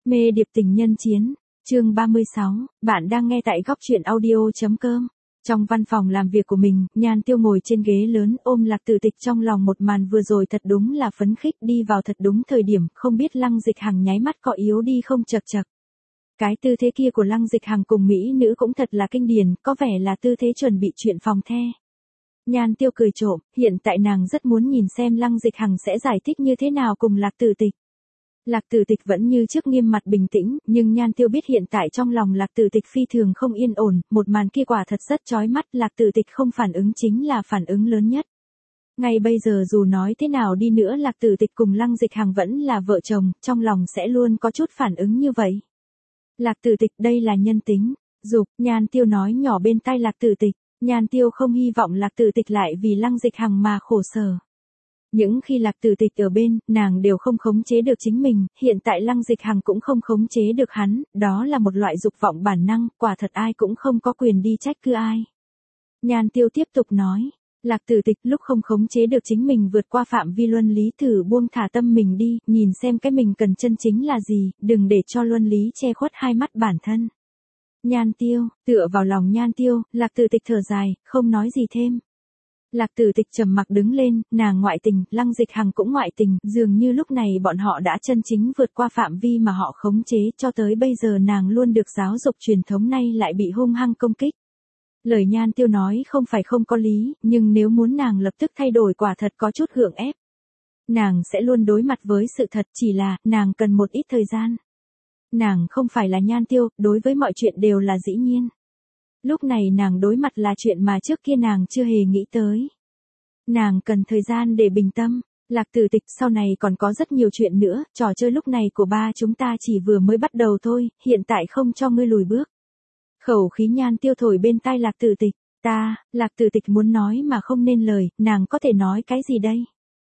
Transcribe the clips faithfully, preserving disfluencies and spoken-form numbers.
Mê điệp tình nhân chiến, chương ba mươi sáu, bạn đang nghe tại góc truyện audio.com. Trong văn phòng làm việc của mình, Nhan Tiêu ngồi trên ghế lớn ôm Lạc Tử Tịch trong lòng một màn vừa rồi thật đúng là phấn khích đi vào thật đúng thời điểm, không biết Lăng Dịch Hằng nháy mắt có yếu đi không chật chật. Cái tư thế kia của Lăng Dịch Hằng cùng Mỹ nữ cũng thật là kinh điển, có vẻ là tư thế chuẩn bị chuyện phòng the. Nhan Tiêu cười trộm, hiện tại nàng rất muốn nhìn xem Lăng Dịch Hằng sẽ giải thích như thế nào cùng Lạc Tử Tịch. Lạc Tử Tịch vẫn như trước nghiêm mặt bình tĩnh, nhưng Nhan Tiêu biết hiện tại trong lòng Lạc Tử Tịch phi thường không yên ổn, một màn kia quả thật rất chói mắt, Lạc Tử Tịch không phản ứng chính là phản ứng lớn nhất. Ngay bây giờ dù nói thế nào đi nữa Lạc Tử Tịch cùng Lăng Dịch Hằng vẫn là vợ chồng, trong lòng sẽ luôn có chút phản ứng như vậy. Lạc Tử Tịch, đây là nhân tính, dục, Nhan Tiêu nói nhỏ bên tai Lạc Tử Tịch, Nhan Tiêu không hy vọng Lạc Tử Tịch lại vì Lăng Dịch Hằng mà khổ sở. Những khi Lạc Tử Tịch ở bên, nàng đều không khống chế được chính mình, hiện tại Lăng Dịch Hằng cũng không khống chế được hắn, đó là một loại dục vọng bản năng, quả thật ai cũng không có quyền đi trách cứ ai. Nhan Tiêu tiếp tục nói, Lạc Tử Tịch lúc không khống chế được chính mình vượt qua phạm vi luân lý thử buông thả tâm mình đi, nhìn xem cái mình cần chân chính là gì, đừng để cho luân lý che khuất hai mắt bản thân. Nhan Tiêu, tựa vào lòng Nhan Tiêu, Lạc Tử Tịch thở dài, không nói gì thêm. Lạc Tử Tịch trầm mặc đứng lên, nàng ngoại tình, Lăng Dịch Hằng cũng ngoại tình, dường như lúc này bọn họ đã chân chính vượt qua phạm vi mà họ khống chế, cho tới bây giờ nàng luôn được giáo dục truyền thống nay lại bị hung hăng công kích. Lời Nhan Tiêu nói không phải không có lý, nhưng nếu muốn nàng lập tức thay đổi quả thật có chút gượng ép. Nàng sẽ luôn đối mặt với sự thật, chỉ là, nàng cần một ít thời gian. Nàng không phải là Nhan Tiêu, đối với mọi chuyện đều là dĩ nhiên. Lúc này nàng đối mặt là chuyện mà trước kia nàng chưa hề nghĩ tới. Nàng cần thời gian để bình tâm. Lạc Tử Tịch, sau này còn có rất nhiều chuyện nữa, trò chơi lúc này của ba chúng ta chỉ vừa mới bắt đầu thôi, hiện tại không cho ngươi lùi bước. Khẩu khí Nhan Tiêu thổi bên tai Lạc Tử Tịch, ta, Lạc Tử Tịch muốn nói mà không nên lời, nàng có thể nói cái gì đây?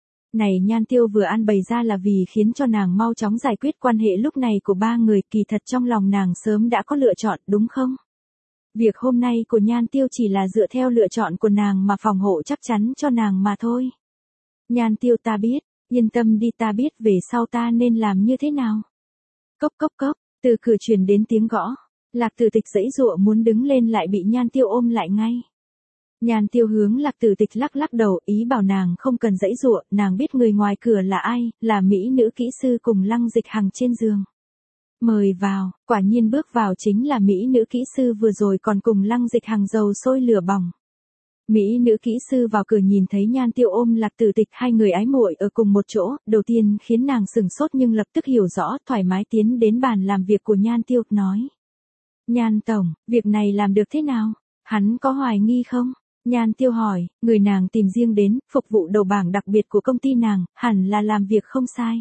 Này Nhan Tiêu vừa an bày ra là vì khiến cho nàng mau chóng giải quyết quan hệ lúc này của ba người, kỳ thật trong lòng nàng sớm đã có lựa chọn, đúng không? Việc hôm nay của Nhan Tiêu chỉ là dựa theo lựa chọn của nàng mà phòng hộ chắc chắn cho nàng mà thôi. Nhan Tiêu, ta biết, yên tâm đi, ta biết về sau ta nên làm như thế nào. Cốc cốc cốc, từ cửa truyền đến tiếng gõ. Lạc Tử Tịch giãy giụa muốn đứng lên lại bị Nhan Tiêu ôm lại ngay. Nhan Tiêu hướng Lạc Tử Tịch lắc lắc đầu, ý bảo nàng không cần giãy giụa, nàng biết người ngoài cửa là ai, là mỹ nữ kỹ sư cùng Lăng Dịch Hằng trên giường. Mời vào, quả nhiên bước vào chính là mỹ nữ kỹ sư vừa rồi còn cùng Lăng Dịch Hằng dầu sôi lửa bỏng. Mỹ nữ kỹ sư vào cửa nhìn thấy Nhan Tiêu ôm Lạc Tử Tịch, hai người ái muội ở cùng một chỗ, đầu tiên khiến nàng sửng sốt nhưng lập tức hiểu rõ, thoải mái tiến đến bàn làm việc của Nhan Tiêu, nói. Nhan Tổng, việc này làm được thế nào? Hắn có hoài nghi không? Nhan Tiêu hỏi, người nàng tìm riêng đến, phục vụ đầu bảng đặc biệt của công ty nàng, hẳn là làm việc không sai.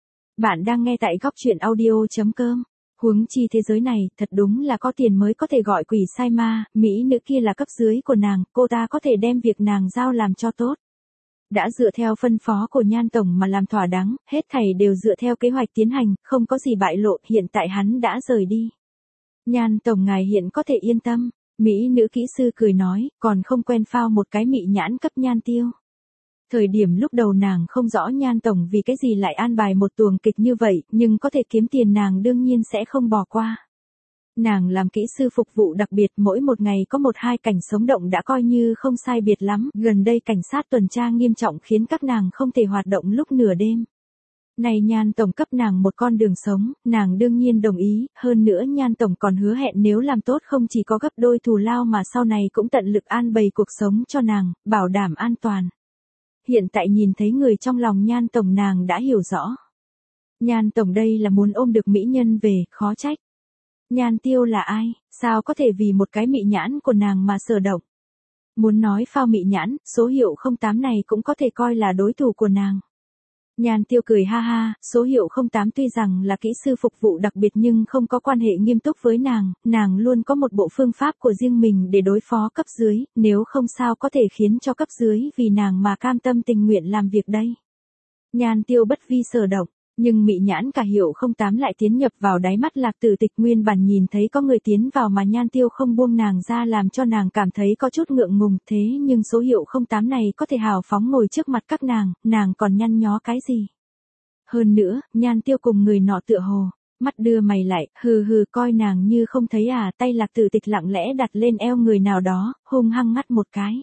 Bạn đang nghe tại góc truyện audio.com. Huống chi thế giới này, thật đúng là có tiền mới có thể gọi quỷ sai ma, mỹ nữ kia là cấp dưới của nàng, cô ta có thể đem việc nàng giao làm cho tốt. Đã dựa theo phân phó của Nhan Tổng mà làm thỏa đáng, hết thảy đều dựa theo kế hoạch tiến hành, không có gì bại lộ, hiện tại hắn đã rời đi. Nhan Tổng ngài hiện có thể yên tâm, mỹ nữ kỹ sư cười nói, còn không quen phao một cái mị nhãn cấp Nhan Tiêu. Thời điểm lúc đầu nàng không rõ Nhan Tổng vì cái gì lại an bài một tuồng kịch như vậy, nhưng có thể kiếm tiền nàng đương nhiên sẽ không bỏ qua. Nàng làm kỹ sư phục vụ đặc biệt, mỗi một ngày có một hai cảnh sống động đã coi như không sai biệt lắm, gần đây cảnh sát tuần tra nghiêm trọng khiến các nàng không thể hoạt động lúc nửa đêm. Này Nhan Tổng cấp nàng một con đường sống, nàng đương nhiên đồng ý, hơn nữa Nhan Tổng còn hứa hẹn nếu làm tốt không chỉ có gấp đôi thù lao mà sau này cũng tận lực an bày cuộc sống cho nàng, bảo đảm an toàn. Hiện tại nhìn thấy người trong lòng Nhan Tổng nàng đã hiểu rõ. Nhan Tổng đây là muốn ôm được mỹ nhân về, khó trách. Nhan Tiêu là ai, sao có thể vì một cái mị nhãn của nàng mà sở động. Muốn nói phao mị nhãn, số hiệu không tám này cũng có thể coi là đối thủ của nàng. Nhan Tiêu cười ha ha, số hiệu không tám tuy rằng là kỹ sư phục vụ đặc biệt nhưng không có quan hệ nghiêm túc với nàng, nàng luôn có một bộ phương pháp của riêng mình để đối phó cấp dưới, nếu không sao có thể khiến cho cấp dưới vì nàng mà cam tâm tình nguyện làm việc đây. Nhan Tiêu bất vi sở động, nhưng mị nhãn cả hiệu không tám lại tiến nhập vào đáy mắt Lạc Tử Tịch, nguyên bản nhìn thấy có người tiến vào mà Nhan Tiêu không buông nàng ra làm cho nàng cảm thấy có chút ngượng ngùng, thế nhưng số hiệu không tám này có thể hào phóng ngồi trước mặt các nàng, nàng còn nhăn nhó cái gì. Hơn nữa, Nhan Tiêu cùng người nọ tựa hồ, mắt đưa mày lại, hừ hừ coi nàng như không thấy à, tay Lạc Tử Tịch lặng lẽ đặt lên eo người nào đó, hung hăng ngắt một cái.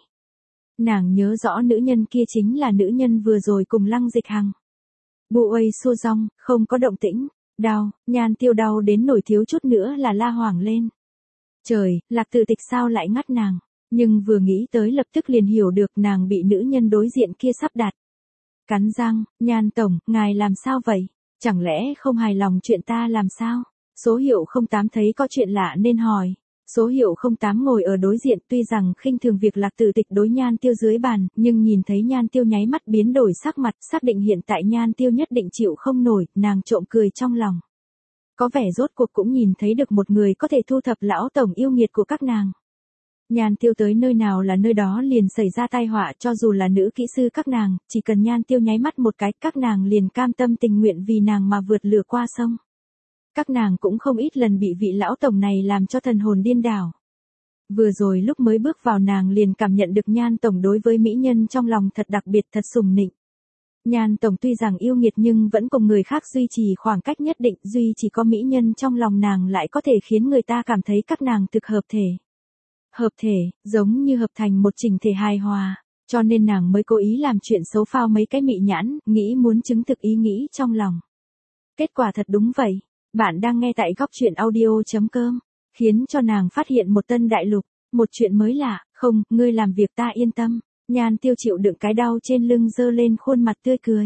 Nàng nhớ rõ nữ nhân kia chính là nữ nhân vừa rồi cùng Lăng Dịch Hằng. Bu uây xua rong, không có động tĩnh, đau, Nhan Tiêu đau đến nổi thiếu chút nữa là la hoảng lên. Trời, Lạc Tử Tịch sao lại ngắt nàng, nhưng vừa nghĩ tới lập tức liền hiểu được nàng bị nữ nhân đối diện kia sắp đặt. Cắn răng, Nhan tổng, ngài làm sao vậy? Chẳng lẽ không hài lòng chuyện ta làm sao? Số hiệu không tám thấy có chuyện lạ nên hỏi. Số hiệu không tám ngồi ở đối diện tuy rằng khinh thường việc Lạc Tử Tịch đối Nhan Tiêu dưới bàn, nhưng nhìn thấy Nhan Tiêu nháy mắt biến đổi sắc mặt, xác định hiện tại Nhan Tiêu nhất định chịu không nổi, nàng trộm cười trong lòng. Có vẻ rốt cuộc cũng nhìn thấy được một người có thể thu thập lão tổng yêu nghiệt của các nàng. Nhan Tiêu tới nơi nào là nơi đó liền xảy ra tai họa, cho dù là nữ kỹ sư các nàng, chỉ cần Nhan Tiêu nháy mắt một cái, các nàng liền cam tâm tình nguyện vì nàng mà vượt lửa qua sông. Các nàng cũng không ít lần bị vị lão tổng này làm cho thần hồn điên đảo. Vừa rồi lúc mới bước vào nàng liền cảm nhận được Nhan tổng đối với mỹ nhân trong lòng thật đặc biệt, thật sùng nịnh. Nhan tổng tuy rằng yêu nghiệt nhưng vẫn cùng người khác duy trì khoảng cách nhất định, duy chỉ có mỹ nhân trong lòng nàng lại có thể khiến người ta cảm thấy các nàng thực hợp thể. Hợp thể, giống như hợp thành một chỉnh thể hài hòa, cho nên nàng mới cố ý làm chuyện xấu phao mấy cái mị nhãn, nghĩ muốn chứng thực ý nghĩ trong lòng. Kết quả thật đúng vậy. Bạn đang nghe tại góc truyện audio chấm com, khiến cho nàng phát hiện một tân đại lục, một chuyện mới lạ, không, ngươi làm việc ta yên tâm. Nhan Tiêu chịu đựng cái đau trên lưng dơ lên khuôn mặt tươi cười.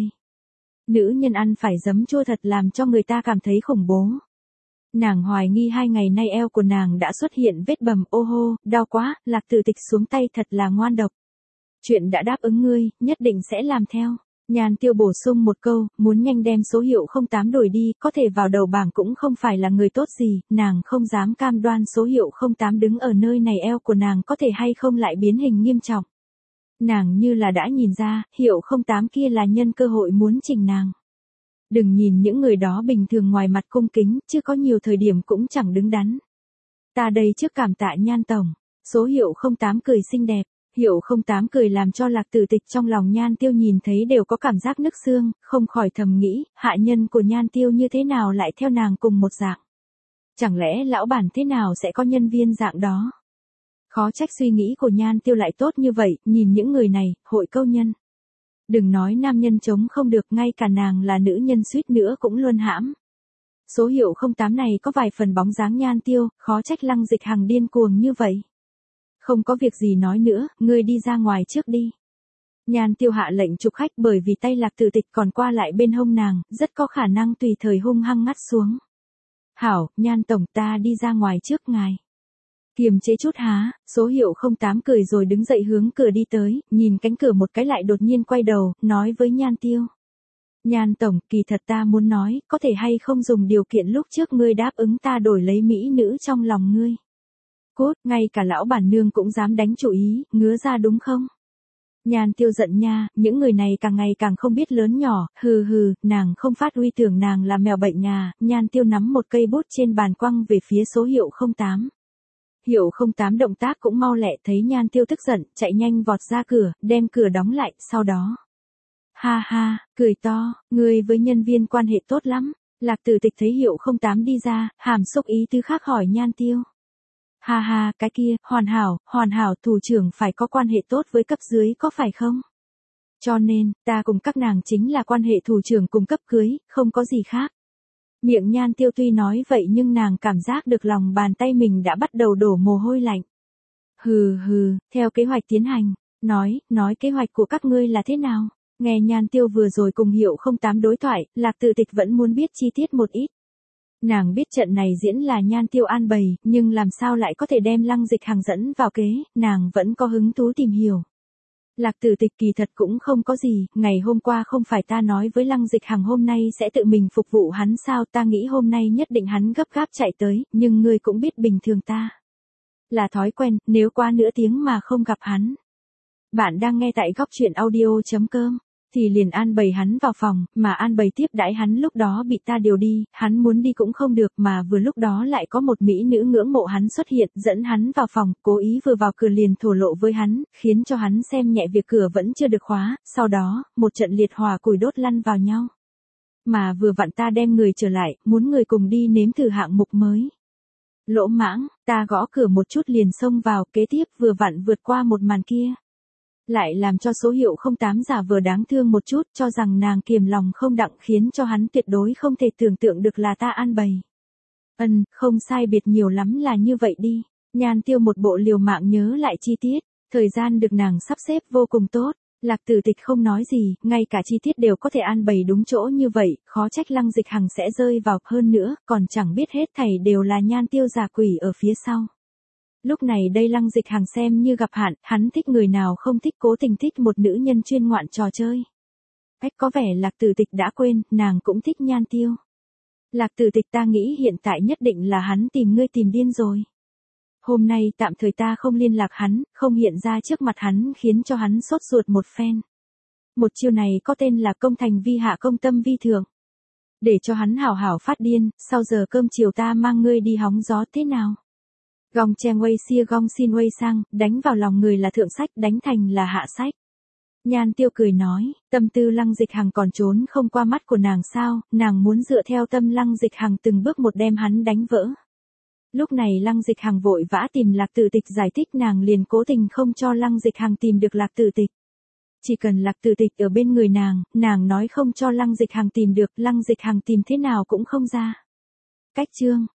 Nữ nhân ăn phải giấm chua thật làm cho người ta cảm thấy khủng bố. Nàng hoài nghi hai ngày nay eo của nàng đã xuất hiện vết bầm, ô hô, đau quá, Lạc Tử Tịch xuống tay thật là ngoan độc. Chuyện đã đáp ứng ngươi, nhất định sẽ làm theo. Nhan Tiêu bổ sung một câu, muốn nhanh đem số hiệu không tám đổi đi, có thể vào đầu bảng cũng không phải là người tốt gì, nàng không dám cam đoan số hiệu không tám đứng ở nơi này eo của nàng có thể hay không lại biến hình nghiêm trọng. Nàng như là đã nhìn ra, hiệu không tám kia là nhân cơ hội muốn chỉnh nàng. Đừng nhìn những người đó bình thường ngoài mặt cung kính, chứ có nhiều thời điểm cũng chẳng đứng đắn. Ta đây trước cảm tạ Nhan tổng, số hiệu không tám cười xinh đẹp. Hiệu không tám cười làm cho Lạc Tử Tịch trong lòng Nhan Tiêu nhìn thấy đều có cảm giác nức xương, không khỏi thầm nghĩ, hạ nhân của Nhan Tiêu như thế nào lại theo nàng cùng một dạng. Chẳng lẽ lão bản thế nào sẽ có nhân viên dạng đó? Khó trách suy nghĩ của Nhan Tiêu lại tốt như vậy, nhìn những người này, hội câu nhân. Đừng nói nam nhân chống không được, ngay cả nàng là nữ nhân suýt nữa cũng luôn hãm. Số hiệu không tám này có vài phần bóng dáng Nhan Tiêu, khó trách Lăng Dịch Hằng điên cuồng như vậy. Không có việc gì nói nữa, ngươi đi ra ngoài trước đi. Nhan Tiêu hạ lệnh chụp khách bởi vì tay Lạc Tử Tịch còn qua lại bên hông nàng, rất có khả năng tùy thời hung hăng ngắt xuống. Hảo, Nhan tổng ta đi ra ngoài trước ngài. Kiềm chế chút há, số hiệu không tám cười rồi đứng dậy hướng cửa đi tới, nhìn cánh cửa một cái lại đột nhiên quay đầu, nói với Nhan Tiêu. Nhan tổng, kỳ thật ta muốn nói, có thể hay không dùng điều kiện lúc trước ngươi đáp ứng ta đổi lấy mỹ nữ trong lòng ngươi. Cốt, ngay cả lão bản nương cũng dám đánh chủ ý, ngứa ra đúng không? Nhan Tiêu giận nha, những người này càng ngày càng không biết lớn nhỏ, hừ hừ, nàng không phát uy tưởng nàng là mèo bệnh nhà, Nhan Tiêu nắm một cây bút trên bàn quăng về phía số hiệu không tám. Hiệu không tám động tác cũng mau lẹ, thấy Nhan Tiêu tức giận, chạy nhanh vọt ra cửa, đem cửa đóng lại, sau đó. Ha ha, cười to, ngươi với nhân viên quan hệ tốt lắm. Lạc Tử Tịch thấy hiệu không tám đi ra, hàm xúc ý tứ khác hỏi Nhan Tiêu. Ha ha, cái kia, hoàn hảo, hoàn hảo, thủ trưởng phải có quan hệ tốt với cấp dưới có phải không? Cho nên, ta cùng các nàng chính là quan hệ thủ trưởng cùng cấp cưới, không có gì khác. Miệng Nhan Tiêu tuy nói vậy nhưng nàng cảm giác được lòng bàn tay mình đã bắt đầu đổ mồ hôi lạnh. Hừ hừ, theo kế hoạch tiến hành, nói, nói kế hoạch của các ngươi là thế nào? Nghe Nhan Tiêu vừa rồi cùng hiệu không tám đối thoại, Lạc Tử Tịch vẫn muốn biết chi tiết một ít. Nàng biết trận này diễn là Nhan Tiêu an bày, nhưng làm sao lại có thể đem Lăng Dịch Hằng dẫn vào kế, nàng vẫn có hứng thú tìm hiểu. Lạc Tử Tịch kỳ thật cũng không có gì, ngày hôm qua không phải ta nói với Lăng Dịch Hằng hôm nay sẽ tự mình phục vụ hắn sao, ta nghĩ hôm nay nhất định hắn gấp gáp chạy tới, nhưng ngươi cũng biết bình thường ta. Là thói quen, nếu qua nửa tiếng mà không gặp hắn. Bạn đang nghe tại góc truyện audio chấm com. Thì liền an bày hắn vào phòng, mà an bày tiếp đãi hắn lúc đó bị ta điều đi, hắn muốn đi cũng không được mà vừa lúc đó lại có một mỹ nữ ngưỡng mộ hắn xuất hiện, dẫn hắn vào phòng, cố ý vừa vào cửa liền thổ lộ với hắn, khiến cho hắn xem nhẹ việc cửa vẫn chưa được khóa, sau đó, một trận liệt hỏa củi đốt lăn vào nhau. Mà vừa vặn ta đem người trở lại, muốn người cùng đi nếm thử hạng mục mới. Lỗ mãng, ta gõ cửa một chút liền xông vào, kế tiếp vừa vặn vượt qua một màn kia. Lại làm cho số hiệu không tám giả vờ đáng thương một chút, cho rằng nàng kiềm lòng không đặng, khiến cho hắn tuyệt đối không thể tưởng tượng được là ta an bày. Ừm, không sai biệt nhiều lắm là như vậy đi. Nhan Tiêu một bộ liều mạng nhớ lại chi tiết, thời gian được nàng sắp xếp vô cùng tốt. Lạc Tử Tịch không nói gì, ngay cả chi tiết đều có thể an bày đúng chỗ như vậy, khó trách Lăng Dịch Hằng sẽ rơi vào, hơn nữa, còn chẳng biết hết thảy đều là Nhan Tiêu giả quỷ ở phía sau. Lúc này đây Lăng Dịch Hằng xem như gặp hạn, hắn thích người nào không thích, cố tình thích một nữ nhân chuyên ngoạn trò chơi. Ách, có vẻ Lạc Tử Tịch đã quên, nàng cũng thích Nhan Tiêu. Lạc Tử Tịch, ta nghĩ hiện tại nhất định là hắn tìm ngươi tìm điên rồi. Hôm nay tạm thời ta không liên lạc hắn, không hiện ra trước mặt hắn, khiến cho hắn sốt ruột một phen. Một chiêu này có tên là công thành vi hạ công tâm vi thượng. Để cho hắn hảo hảo phát điên, sau giờ cơm chiều ta mang ngươi đi hóng gió thế nào? Gong chen wei xia gong xin wei sang, đánh vào lòng người là thượng sách, đánh thành là hạ sách. Nhan Tiêu cười nói, tâm tư Lăng Dịch Hằng còn trốn không qua mắt của nàng sao, nàng muốn dựa theo tâm Lăng Dịch Hằng từng bước một đem hắn đánh vỡ. Lúc này Lăng Dịch Hằng vội vã tìm Lạc Tử Tịch giải thích, nàng liền cố tình không cho Lăng Dịch Hằng tìm được Lạc Tử Tịch. Chỉ cần Lạc Tử Tịch ở bên người nàng, nàng nói không cho Lăng Dịch Hằng tìm được, Lăng Dịch Hằng tìm thế nào cũng không ra. Cách chương